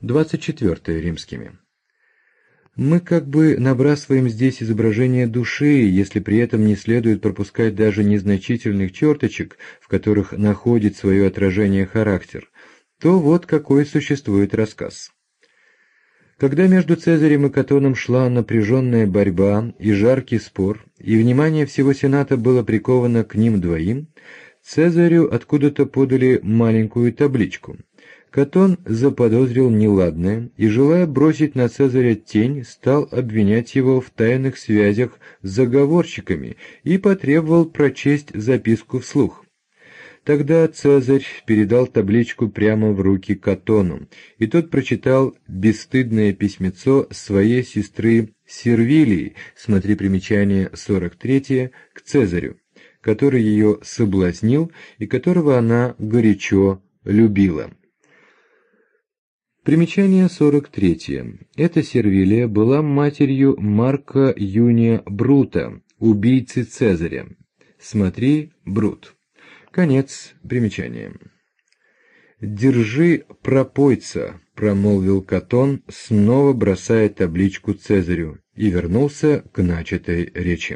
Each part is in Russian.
24 римскими. Мы как бы набрасываем здесь изображение души, если при этом не следует пропускать даже незначительных черточек, в которых находит свое отражение характер, то вот какой существует рассказ. Когда между Цезарем и Катоном шла напряженная борьба и жаркий спор, и внимание всего Сената было приковано к ним двоим, Цезарю откуда-то подали маленькую табличку. Катон заподозрил неладное и, желая бросить на Цезаря тень, стал обвинять его в тайных связях с заговорщиками и потребовал прочесть записку вслух. Тогда Цезарь передал табличку прямо в руки Катону, и тот прочитал бесстыдное письмецо своей сестры Сервилии, смотри примечание 43, к Цезарю, который ее соблазнил и которого она горячо любила. Примечание 43. Эта Сервилия была матерью Марка Юния Брута, убийцы Цезаря. Смотри, Брут. Конец примечания. «Держи пропойца», — промолвил Катон, снова бросая табличку Цезарю, и вернулся к начатой речи.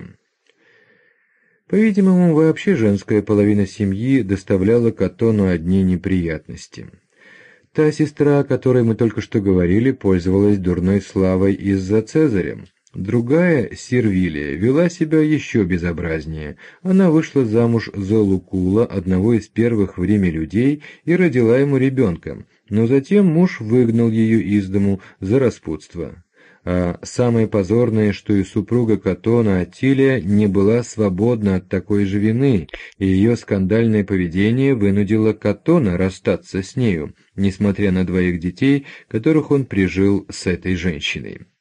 По-видимому, вообще женская половина семьи доставляла Катону одни неприятности. Та сестра, о которой мы только что говорили, пользовалась дурной славой из-за Цезаря. Другая, Сервилия, вела себя еще безобразнее. Она вышла замуж за Лукула, одного из первых в Риме людей, и родила ему ребенка, но затем муж выгнал ее из дому за распутство. А самое позорное, что и супруга Катона Аттилия не была свободна от такой же вины, и ее скандальное поведение вынудило Катона расстаться с нею, несмотря на двоих детей, которых он прижил с этой женщиной.